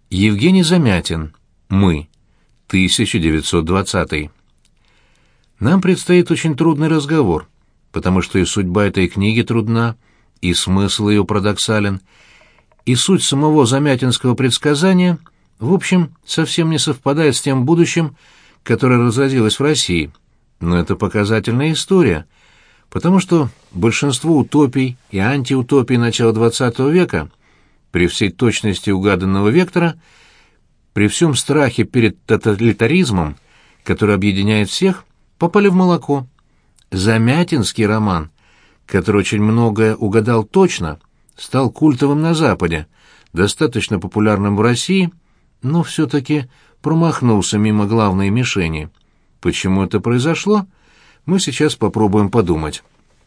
Евгений Замятин. Мы. 1920. Нам предстоит очень трудный разговор, потому что и судьба этой книги трудна, и смысл ее парадоксален, и суть самого замятинского предсказания, в общем, совсем не совпадает с тем будущим, которое разразилось в России. Но это показательная история, потому что большинство утопий и антиутопий начала XX века при всей точности угаданного вектора, при всем страхе перед тоталитаризмом, который объединяет всех, попали в молоко. Замятинский роман, который очень многое угадал точно, стал культовым на Западе, достаточно популярным в России, но все-таки промахнулся мимо главной мишени. Почему это произошло, мы сейчас попробуем подумать.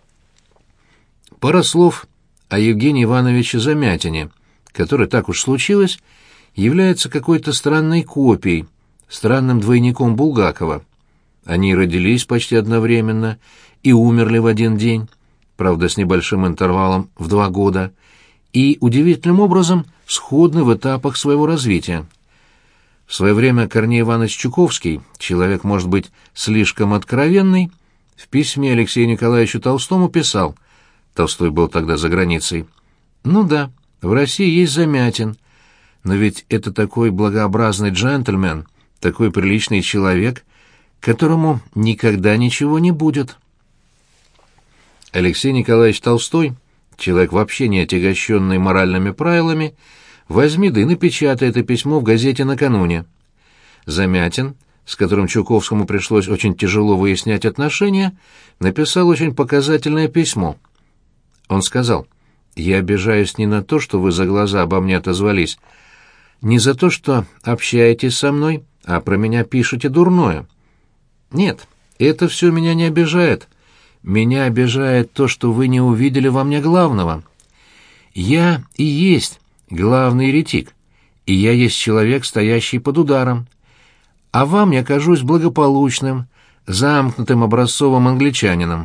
Пара слов о Евгении Ивановиче Замятине, который, так уж случилось, является какой-то странной копией, странным двойником Булгакова. Они родились почти одновременно и умерли в один день, правда, с небольшим интервалом в 2 года, и удивительным образом сходны в этапах своего развития. В свое время Корней Иванович Чуковский, человек, может быть, слишком откровенный, в письме Алексею Николаевичу Толстому писал, Толстой был тогда за границей: «Ну да, в России есть Замятин, но ведь это такой благообразный джентльмен, такой приличный человек, которому никогда ничего не будет». Алексей Николаевич Толстой, человек вообще не отягощенный моральными правилами, возьми да и напечатай это письмо в газете накануне. Замятин, с которым Чуковскому пришлось очень тяжело выяснять отношения, написал очень показательное письмо. Он сказал: «Я обижаюсь не на то, что вы за глаза обо мне отозвались, не за то, что общаетесь со мной, а про меня пишете дурное. Нет, это все меня не обижает. Меня обижает то, что вы не увидели во мне главного. Я и есть главный еретик, и я есть человек, стоящий под ударом. А вам я кажусь благополучным, замкнутым образцовым англичанином».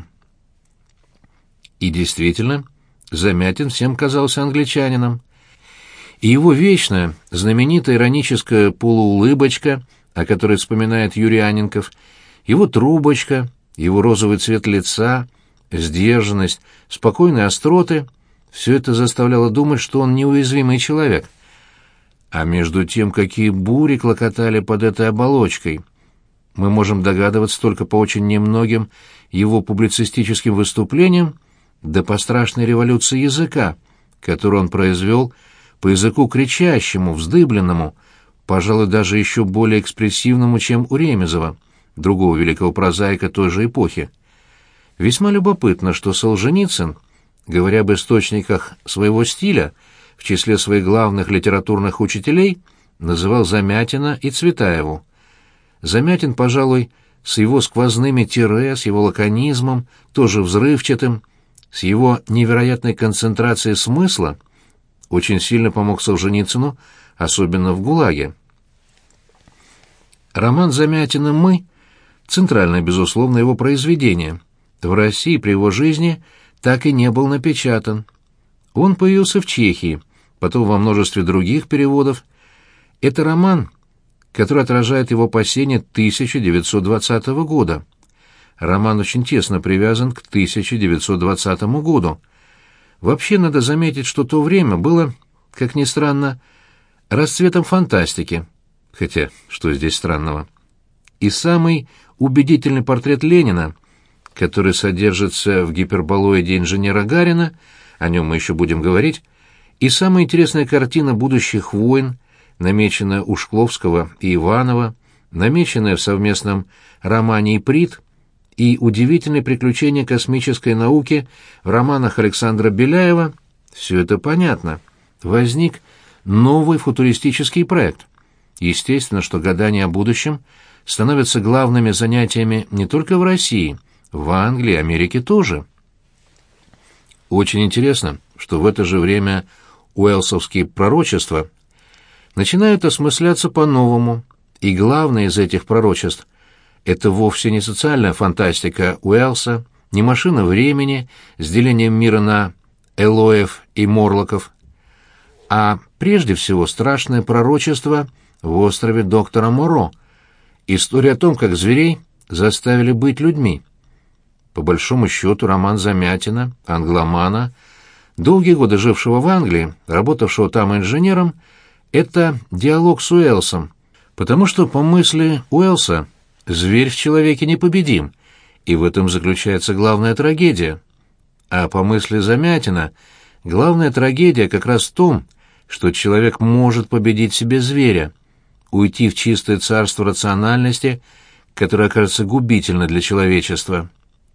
И действительно, Замятин всем казался англичанином. И его вечная, знаменитая ироническая полуулыбочка, о которой вспоминает Юрий Анненков, его трубочка, его розовый цвет лица, сдержанность, спокойные остроты — все это заставляло думать, что он неуязвимый человек. А между тем, какие бури клокотали под этой оболочкой, мы можем догадываться только по очень немногим его публицистическим выступлениям, да по страшной революции языка, которую он произвел по языку кричащему, вздыбленному, пожалуй, даже еще более экспрессивному, чем у Ремезова, другого великого прозаика той же эпохи. Весьма любопытно, что Солженицын, говоря об источниках своего стиля, в числе своих главных литературных учителей, называл Замятина и Цветаеву. Замятин, пожалуй, с его сквозными тире, с его лаконизмом, тоже взрывчатым, с его невероятной концентрацией смысла, очень сильно помог Солженицыну, особенно в ГУЛАГе. Роман Замятина «Мы» — центральное, безусловно, его произведение. В России при его жизни так и не был напечатан. Он появился в Чехии, потом во множестве других переводов. Это роман, который отражает его опасения 1920 года. Роман очень тесно привязан к 1920 году. Вообще, надо заметить, что то время было, как ни странно, расцветом фантастики. Хотя, что здесь странного? И самый убедительный портрет Ленина, который содержится в гиперболоиде инженера Гарина, о нем мы еще будем говорить, и самая интересная картина будущих войн, намеченная у Шкловского и Иванова, намеченная в совместном романе «Иприт», и удивительные приключения космической науки в романах Александра Беляева, все это понятно. Возник новый футуристический проект. Естественно, что гадания о будущем становятся главными занятиями не только в России, в Англии, Америке тоже. Очень интересно, что в это же время уэллсовские пророчества начинают осмысляться по-новому, и главное из этих пророчеств — это вовсе не социальная фантастика Уэллса, не машина времени с делением мира на Элоев и Морлоков. а прежде всего страшное пророчество в острове доктора Моро, история о том, как зверей заставили быть людьми. По большому счету, роман Замятина, англомана, долгие годы жившего в Англии, работавшего там инженером, это диалог с Уэллсом, потому что, по мысли Уэллса, зверь в человеке непобедим, и в этом заключается главная трагедия. А по мысли Замятина, главная трагедия как раз в том, что человек может победить в себе зверя, уйти в чистое царство рациональности, которое окажется губительно для человечества.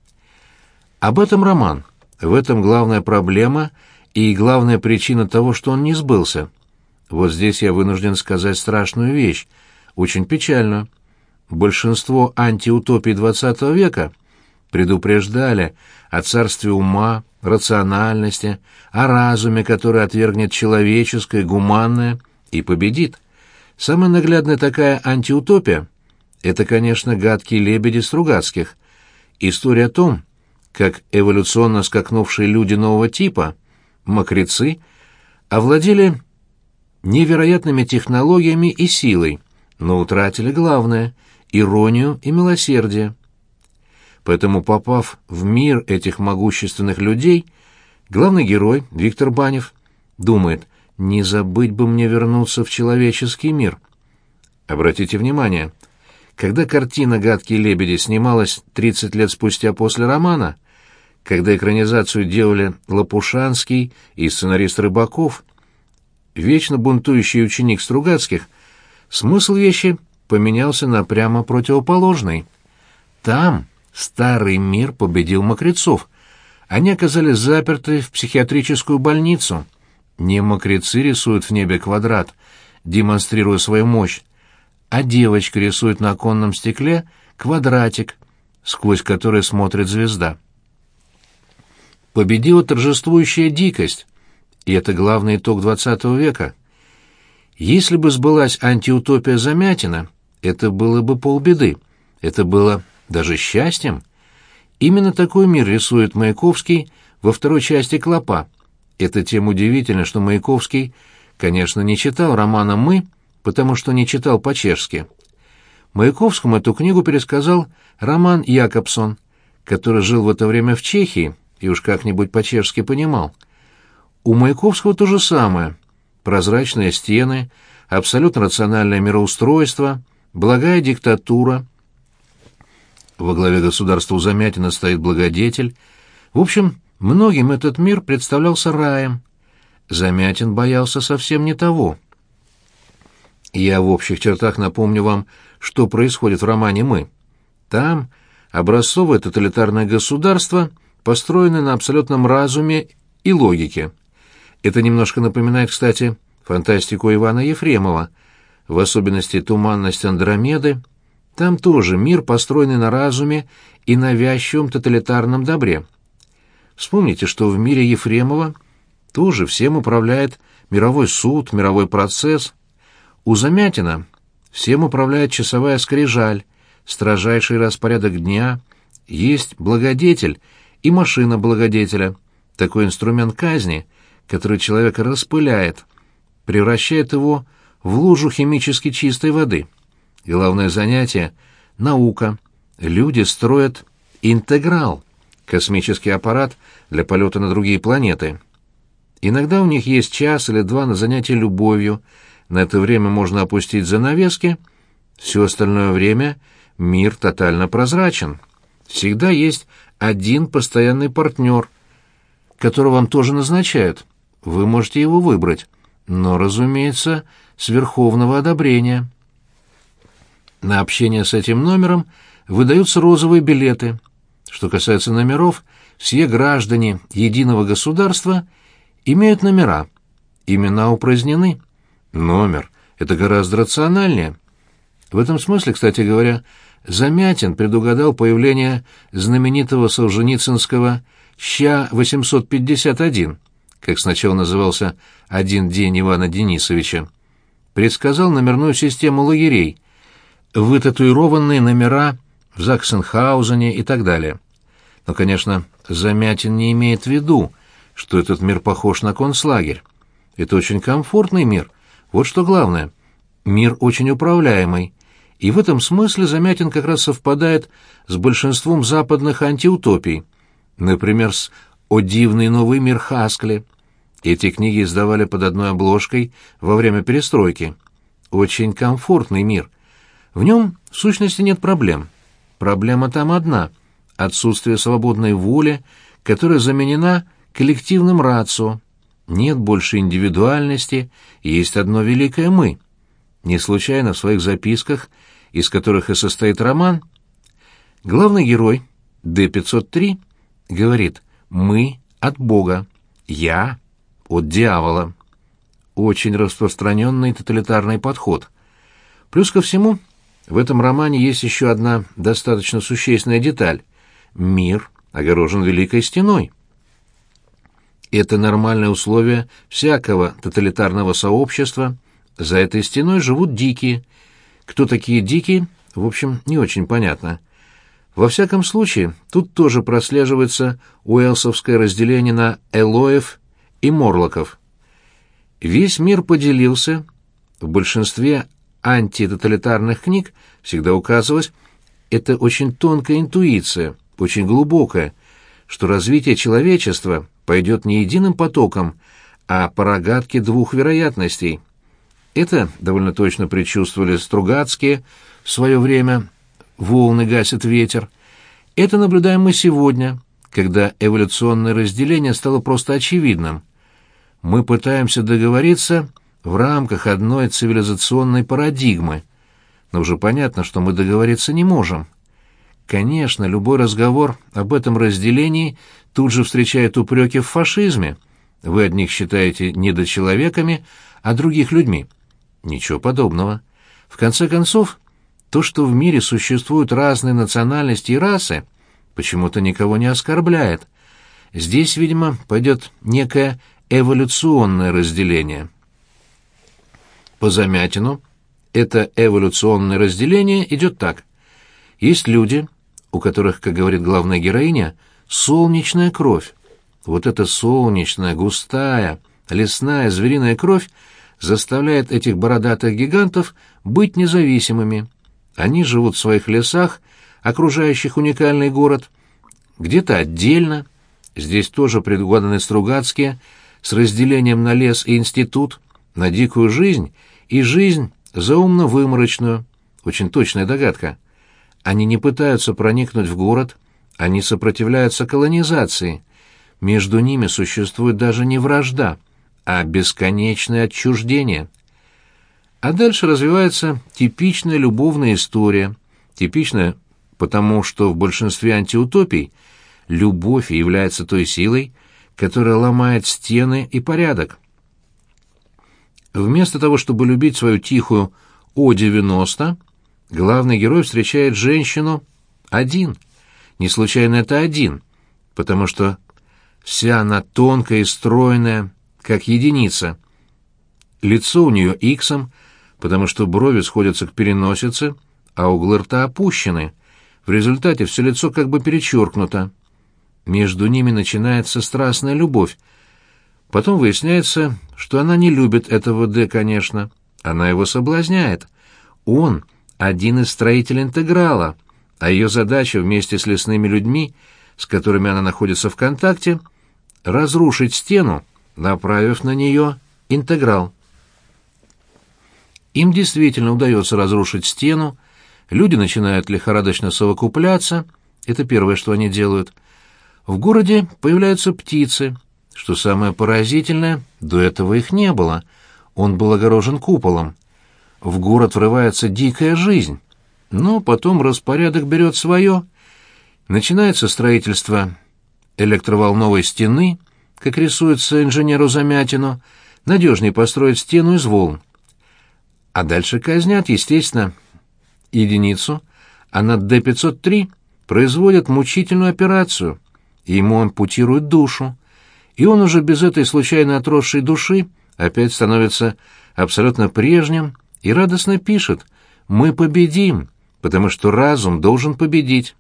Об этом роман. В этом главная проблема и главная причина того, что он не сбылся. Вот здесь я вынужден сказать страшную вещь, очень печальную. Большинство антиутопий XX века предупреждали о царстве ума, рациональности, о разуме, который отвергнет человеческое, гуманное и победит. Самая наглядная такая антиутопия — это, конечно, «Гадкие лебеди» Стругацких. История о том, как эволюционно скакнувшие люди нового типа, мокрецы, овладели невероятными технологиями и силой, но утратили главное — иронию и милосердие. Поэтому, попав в мир этих могущественных людей, главный герой, Виктор Банев, думает: «Не забыть бы мне вернуться в человеческий мир». Обратите внимание, когда картина «Гадкие лебеди» снималась 30 лет спустя после романа, когда экранизацию делали Лопушанский и сценарист Рыбаков, вечно бунтующий ученик Стругацких, смысл вещи поменялся на прямо противоположный. Там старый мир победил мокрецов. Они оказались заперты в психиатрическую больницу. Не мокрецы рисуют в небе квадрат, демонстрируя свою мощь, а девочка рисует на оконном стекле квадратик, сквозь который смотрит звезда. Победила торжествующая дикость, и это главный итог XX века. Если бы сбылась антиутопия Замятина, это было бы полбеды, это было даже счастьем. Именно такой мир рисует Маяковский во второй части «Клопа». Это тем удивительно, что Маяковский, конечно, не читал романа «Мы», потому что не читал по-чешски. Маяковскому эту книгу пересказал Роман Якобсон, который жил в это время в Чехии и уж как-нибудь по-чешски понимал. У Маяковского то же самое. Прозрачные стены, абсолютно рациональное мироустройство, благая диктатура. Во главе государства у Замятина стоит благодетель. В общем, многим этот мир представлялся раем. Замятин боялся совсем не того. Я в общих чертах напомню вам, что происходит в романе «Мы». Там образцовое тоталитарное государство построено на абсолютном разуме и логике. Это немножко напоминает, кстати, фантастику Ивана Ефремова, в особенности «Туманность Андромеды». Там тоже мир, построенный на разуме и навязчивом тоталитарном добре. Вспомните, что в мире Ефремова тоже всем управляет мировой суд, мировой процесс. У Замятина всем управляет часовая скрижаль, строжайший распорядок дня, есть благодетель и машина благодетеля, такой инструмент казни, который человека распыляет, превращает его в лужу химически чистой воды. Главное занятие — наука. Люди строят интеграл, космический аппарат для полета на другие планеты. Иногда у них есть час или два на занятие любовью, на это время можно опустить занавески, все остальное время мир тотально прозрачен. Всегда есть один постоянный партнер, которого вам тоже назначают. Вы можете его выбрать, но, разумеется, с верховного одобрения. На общение с этим номером выдаются розовые билеты. Что касается номеров, все граждане единого государства имеют номера. Имена упразднены. Номер — это гораздо рациональнее. В этом смысле, кстати говоря, Замятин предугадал появление знаменитого солженицынского «Ща-851», как сначала назывался «Один день Ивана Денисовича». Предсказал номерную систему лагерей, вытатуированные номера в Заксенхаузене и так далее. Но, конечно, Замятин не имеет в виду, что этот мир похож на концлагерь. Это очень комфортный мир. Вот что главное. Мир очень управляемый. И в этом смысле Замятин как раз совпадает с большинством западных антиутопий. Например, с «О дивный новый мир Хаскли». Эти книги издавали под одной обложкой во время перестройки. Очень комфортный мир. В нем, в сущности, нет проблем. Проблема там одна — отсутствие свободной воли, которая заменена коллективным рацио. Нет больше индивидуальности, есть одно великое «мы». Не случайно в своих записках, из которых и состоит роман, главный герой, Д-503, говорит «мы от Бога, я от дьявола». Очень распространенный тоталитарный подход. Плюс ко всему, в этом романе есть еще одна достаточно существенная деталь. Мир огорожен великой стеной. Это нормальное условие всякого тоталитарного сообщества. За этой стеной живут дикие. Кто такие дикие, в общем, не очень понятно. Во всяком случае, тут тоже прослеживается уэллсовское разделение на Элоев и Морлоков. Весь мир поделился. В большинстве антитоталитарных книг всегда указывалось, это очень тонкая интуиция, очень глубокая, что развитие человечества пойдет не единым потоком, а по рогатке двух вероятностей. Это довольно точно предчувствовали Стругацкие в свое время «Волны гасит ветер». Это наблюдаем мы сегодня, когда эволюционное разделение стало просто очевидным. Мы пытаемся договориться в рамках одной цивилизационной парадигмы, но уже понятно, что мы договориться не можем. Конечно, любой разговор об этом разделении тут же встречает упреки в фашизме. Вы одних считаете недочеловеками, а других людьми. Ничего подобного. В конце концов, то, что в мире существуют разные национальности и расы, почему-то никого не оскорбляет. Здесь, видимо, пойдет некое эволюционное разделение. По Замятину это эволюционное разделение идет так. Есть люди, у которых, как говорит главная героиня, солнечная кровь. Вот эта солнечная, густая, лесная, звериная кровь заставляет этих бородатых гигантов быть независимыми. Они живут в своих лесах, окружающих уникальный город, где-то отдельно. Здесь тоже предугаданы Стругацкие с разделением на лес и институт, на дикую жизнь и жизнь заумно-выморочную. Очень точная догадка. Они не пытаются проникнуть в город, они сопротивляются колонизации. Между ними существует даже не вражда, а бесконечное отчуждение. А дальше развивается типичная любовная история, типичная потому, что в большинстве антиутопий любовь является той силой, которая ломает стены и порядок. Вместо того, чтобы любить свою тихую О-90, главный герой встречает женщину один. Не случайно это один, потому что вся она тонкая и стройная, как единица. Лицо у нее иксом, потому что брови сходятся к переносице, а углы рта опущены. В результате все лицо как бы перечеркнуто. Между ними начинается страстная любовь. Потом выясняется, что она не любит этого Д, конечно. Она его соблазняет. Он — один из строителей интеграла, а ее задача вместе с лесными людьми, с которыми она находится в контакте, разрушить стену, направив на нее интеграл. Им действительно удается разрушить стену, люди начинают лихорадочно совокупляться, это первое, что они делают. В городе появляются птицы. Что самое поразительное, до этого их не было. Он был огорожен куполом. В город врывается дикая жизнь. Но потом распорядок берет свое. Начинается строительство электроволновой стены, как рисуется инженеру Замятину. Надежнее построить стену из волн. А дальше казнят, естественно, единицу, а над Д-503 производят мучительную операцию. Ему ампутируют душу. И он уже без этой случайно отросшей души опять становится абсолютно прежним и радостно пишет: «Мы победим, потому что разум должен победить».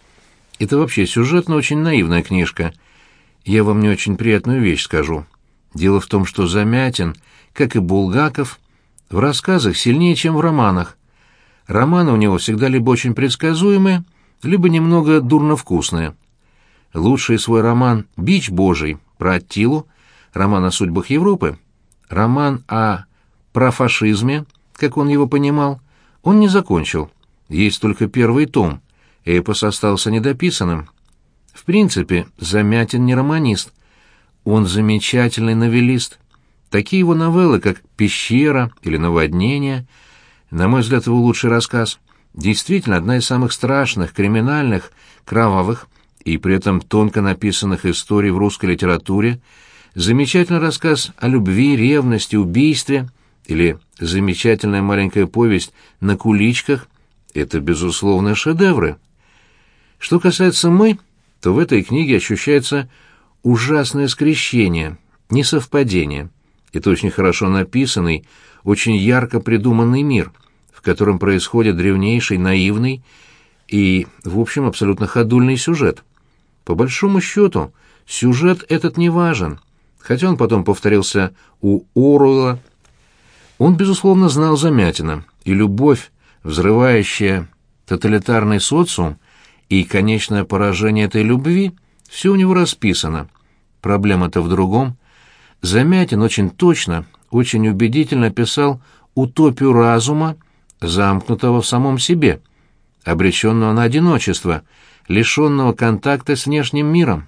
Это вообще сюжетно очень наивная книжка. Я вам не очень приятную вещь скажу. Дело в том, что Замятин, как и Булгаков, в рассказах сильнее, чем в романах. Романы у него всегда либо очень предсказуемые, либо немного дурно-вкусные. Лучший свой роман «Бич Божий» про Аттилу, роман о судьбах Европы, роман о профашизме, как он его понимал, он не закончил. Есть только первый том, эпос остался недописанным. В принципе, Замятин не романист. Он замечательный новеллист. Такие его новеллы, как «Пещера» или «Наводнение», на мой взгляд, его лучший рассказ, действительно одна из самых страшных, криминальных, кровавых и при этом тонко написанных историй в русской литературе, замечательный рассказ о любви, ревности, убийстве или замечательная маленькая повесть «На куличках» — это, безусловно, шедевры. Что касается «Мы», то в этой книге ощущается ужасное скрещение, несовпадение. Это очень хорошо написанный, очень ярко придуманный мир, в котором происходит древнейший, наивный и, в общем, абсолютно ходульный сюжет. По большому счету, сюжет этот не важен, хотя он потом повторился у Оруэлла. Он, безусловно, знал Замятина, и любовь, взрывающая тоталитарный социум, и конечное поражение этой любви, все у него расписано. Проблема-то в другом. Замятин очень точно, очень убедительно описал утопию разума, замкнутого в самом себе, обреченного на одиночество, лишенного контакта с внешним миром.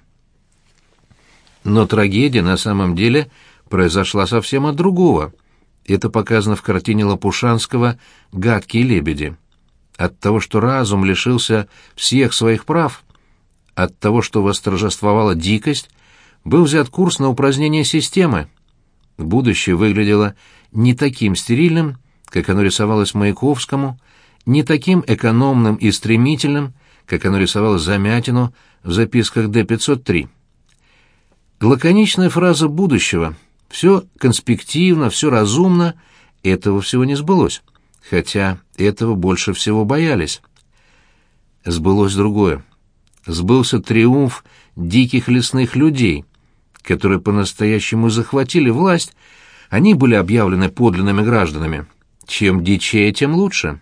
Но трагедия на самом деле произошла совсем от другого. Это показано в картине Лопушанского «Гадкие лебеди». От того, что разум лишился всех своих прав, от того, что восторжествовала дикость, был взят курс на упразднение системы. Будущее выглядело не таким стерильным, как оно рисовалось Маяковскому, не таким экономным и стремительным, как оно рисовалось Замятину в записках Д-503. Лаконичная фраза будущего «все конспективно, все разумно» — этого всего не сбылось, хотя этого больше всего боялись. Сбылось другое. Сбылся триумф диких лесных людей, которые по-настоящему захватили власть, они были объявлены подлинными гражданами. Чем дичее, тем лучше.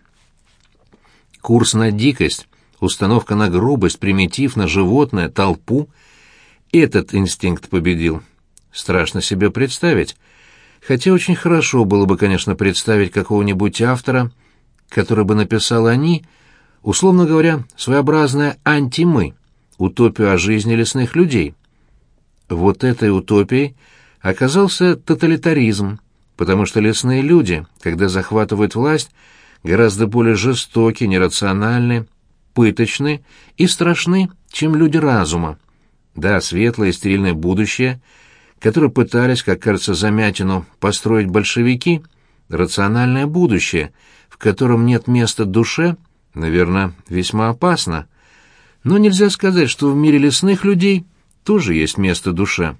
Курс на дикость, установка на грубость, примитив, на животное, толпу — этот инстинкт победил. Страшно себе представить. Хотя очень хорошо было бы, конечно, представить какого-нибудь автора, который бы написал «Они», условно говоря, своеобразное «анти-мы», утопию о жизни лесных людей. Вот этой утопией оказался тоталитаризм, потому что лесные люди, когда захватывают власть, гораздо более жестоки, нерациональны, пыточны и страшны, чем люди разума. Да, светлое и стерильное будущее, которое пытались, как кажется Замятину, построить большевики, рациональное будущее, в котором нет места душе, наверное, весьма опасно. Но нельзя сказать, что в мире лесных людей тоже есть место душе.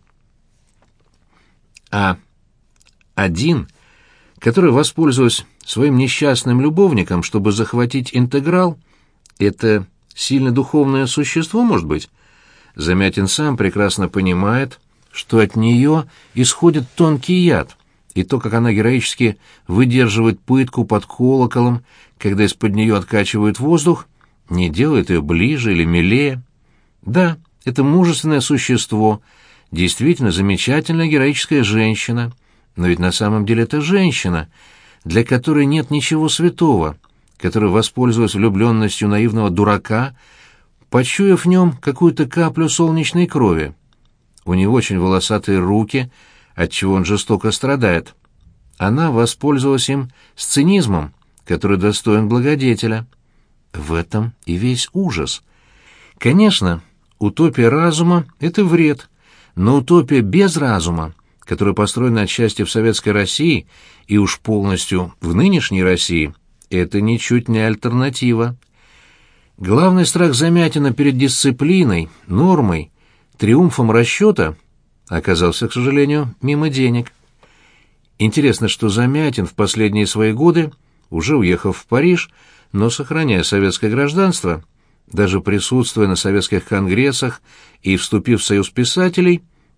А один, который воспользовался своим несчастным любовником, чтобы захватить интеграл, это сильно духовное существо, может быть? Замятин сам прекрасно понимает, что от нее исходит тонкий яд, и то, как она героически выдерживает пытку под колоколом, когда из-под нее откачивают воздух, не делает ее ближе или милее. Да, это мужественное существо, действительно замечательная героическая женщина, но ведь на самом деле это женщина, для которой нет ничего святого, которая воспользовалась влюбленностью наивного дурака, почуяв в нем какую-то каплю солнечной крови. У него очень волосатые руки, отчего он жестоко страдает. Она воспользовалась им с цинизмом, который достоин благодетеля. В этом и весь ужас. Конечно, утопия разума — это вред, но утопия без разума, которая построена отчасти в Советской России и уж полностью в нынешней России, это ничуть не альтернатива. Главный страх Замятина перед дисциплиной, нормой, триумфом расчета оказался, к сожалению, мимо денег. Интересно, что Замятин в последние свои годы, уже уехав в Париж, но сохраняя советское гражданство, даже присутствуя на советских конгрессах и вступив в Союз писателей,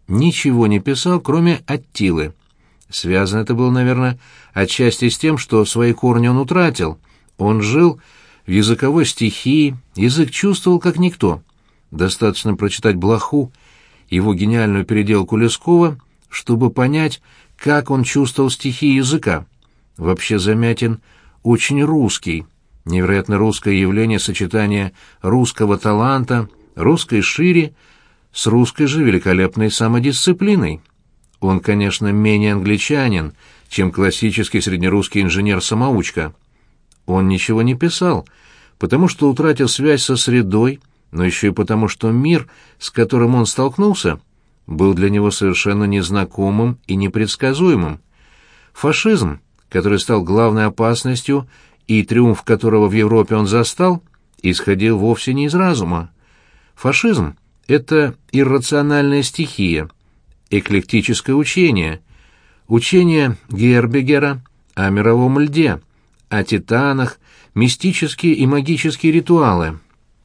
ничего не писал, кроме Аттилы. Связано это было, наверное, отчасти с тем, что свои корни он утратил. Он жил в языковой стихии, язык чувствовал как никто. Достаточно прочитать Блоху, его гениальную переделку Лескова, чтобы понять, как он чувствовал стихии языка. Вообще Замятин очень русский, невероятно русское явление сочетания русского таланта, русской шире с русской же великолепной самодисциплиной. Он, конечно, менее англичанин, чем классический среднерусский инженер-самоучка. Он ничего не писал, потому что утратил связь со средой, но еще и потому, что мир, с которым он столкнулся, был для него совершенно незнакомым и непредсказуемым. Фашизм, который стал главной опасностью и триумф которого в Европе он застал, исходил вовсе не из разума. Фашизм — это иррациональная стихия, эклектическое учение, учение Гербегера о мировом льде, о титанах, мистические и магические ритуалы.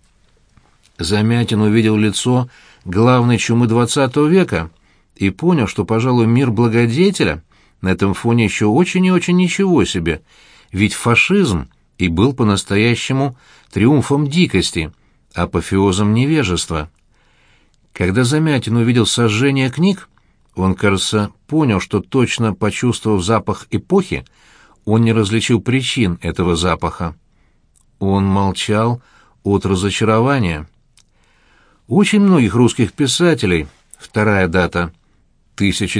Замятин увидел лицо главной чумы XX века и понял, что, пожалуй, мир благодетеля на этом фоне еще очень и очень ничего себе, ведь фашизм и был по-настоящему триумфом дикости, апофеозом невежества. Когда Замятин увидел сожжение книг, он, кажется, понял, что, точно почувствовав запах эпохи, он не различил причин этого запаха. Он молчал от разочарования. У очень многих русских писателей вторая дата —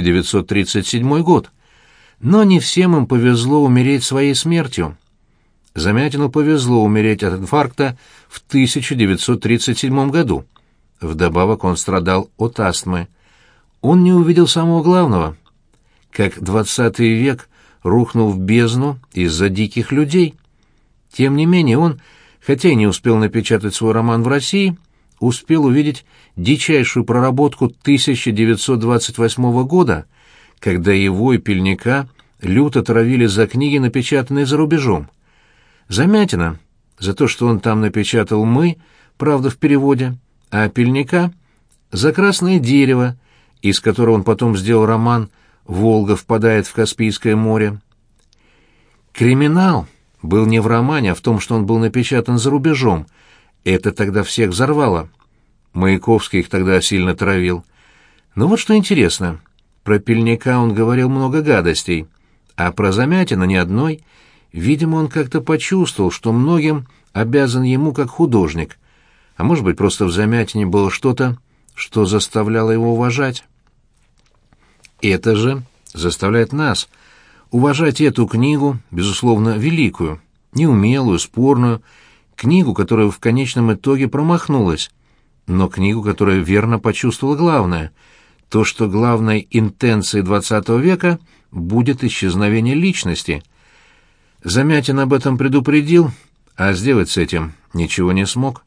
1937 год, но не всем им повезло умереть своей смертью. Замятину повезло умереть от инфаркта в 1937 году. Вдобавок он страдал от астмы. Он не увидел самого главного. Как XX век рухнул в бездну из-за диких людей. Тем не менее он, хотя и не успел напечатать свой роман в России, успел увидеть дичайшую проработку 1928 года, когда его и Пельника люто травили за книги, напечатанные за рубежом. Замятина за то, что он там напечатал «Мы», правда, в переводе, а Пельника за «Красное дерево», из которого он потом сделал роман «Волга впадает в Каспийское море». Криминал был не в романе, а в том, что он был напечатан за рубежом. Это тогда всех взорвало. Маяковский их тогда сильно травил. Но вот что интересно. Про Пельника он говорил много гадостей, а про Замятина ни одной. Видимо, он как-то почувствовал, что многим обязан ему как художник. А может быть, просто в Замятине было что-то, что заставляло его уважать. Это же заставляет нас уважать эту книгу, безусловно, великую, неумелую, спорную, книгу, которая в конечном итоге промахнулась, но книгу, которая верно почувствовала главное — то, что главной интенцией XX века будет исчезновение личности. Замятин об этом предупредил, а сделать с этим ничего не смог.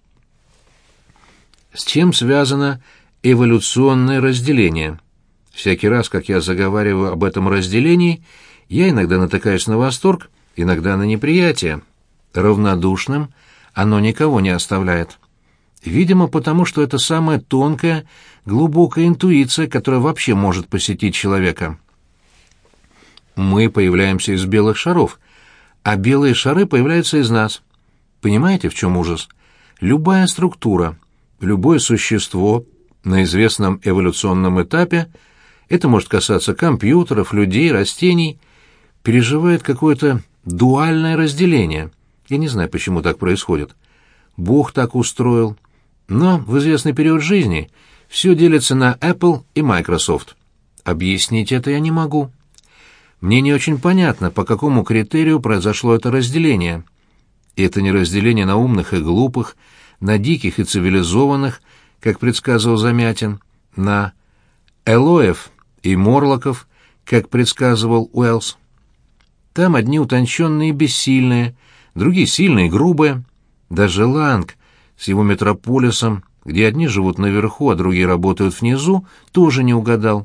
С чем связано эволюционное разделение? Всякий раз, как я заговариваю об этом разделении, я иногда натыкаюсь на восторг, иногда на неприятие. Равнодушным оно никого не оставляет. Видимо, потому что это самая тонкая, глубокая интуиция, которая вообще может посетить человека. Мы появляемся из белых шаров, а белые шары появляются из нас. Понимаете, в чем ужас? Любая структура, любое существо на известном эволюционном этапе, это может касаться компьютеров, людей, растений, переживает какое-то дуальное разделение. Я не знаю, почему так происходит. Бог так устроил. Но в известный период жизни все делится на Apple и Microsoft. Объяснить это я не могу. Мне не очень понятно, по какому критерию произошло это разделение. Это не разделение на умных и глупых, на диких и цивилизованных, как предсказывал Замятин, на Элоев и Морлоков, как предсказывал Уэллс. Там одни утонченные и бессильные, другие сильные и грубые. Даже Ланг с его метрополисом, где одни живут наверху, а другие работают внизу, тоже не угадал.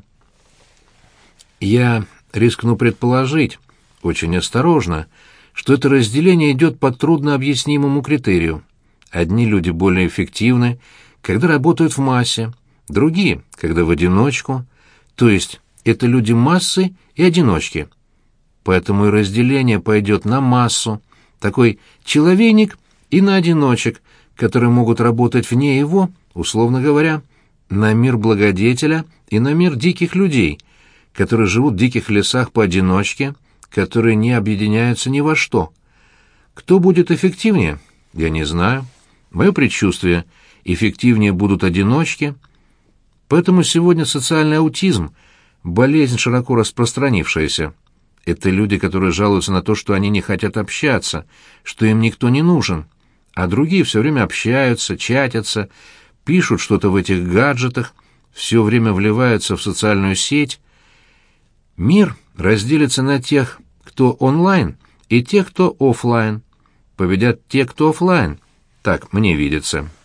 Я рискну предположить, очень осторожно, что это разделение идет по труднообъяснимому критерию. Одни люди более эффективны, когда работают в массе, другие, когда в одиночку. То есть это люди массы и одиночки. Поэтому и разделение пойдет на массу, такой человейник и на одиночек, которые могут работать вне его, условно говоря, на мир благодетеля и на мир диких людей, которые живут в диких лесах поодиночке, которые не объединяются ни во что. Кто будет эффективнее? Я не знаю. Мое предчувствие — эффективнее будут одиночки. Поэтому сегодня социальный аутизм — болезнь, широко распространившаяся. Это люди, которые жалуются на то, что они не хотят общаться, что им никто не нужен, а другие все время общаются, чатятся, пишут что-то в этих гаджетах, все время вливаются в социальную сеть. Мир разделится на тех, кто онлайн, и тех, кто офлайн. Победят те, кто офлайн. Так мне видится.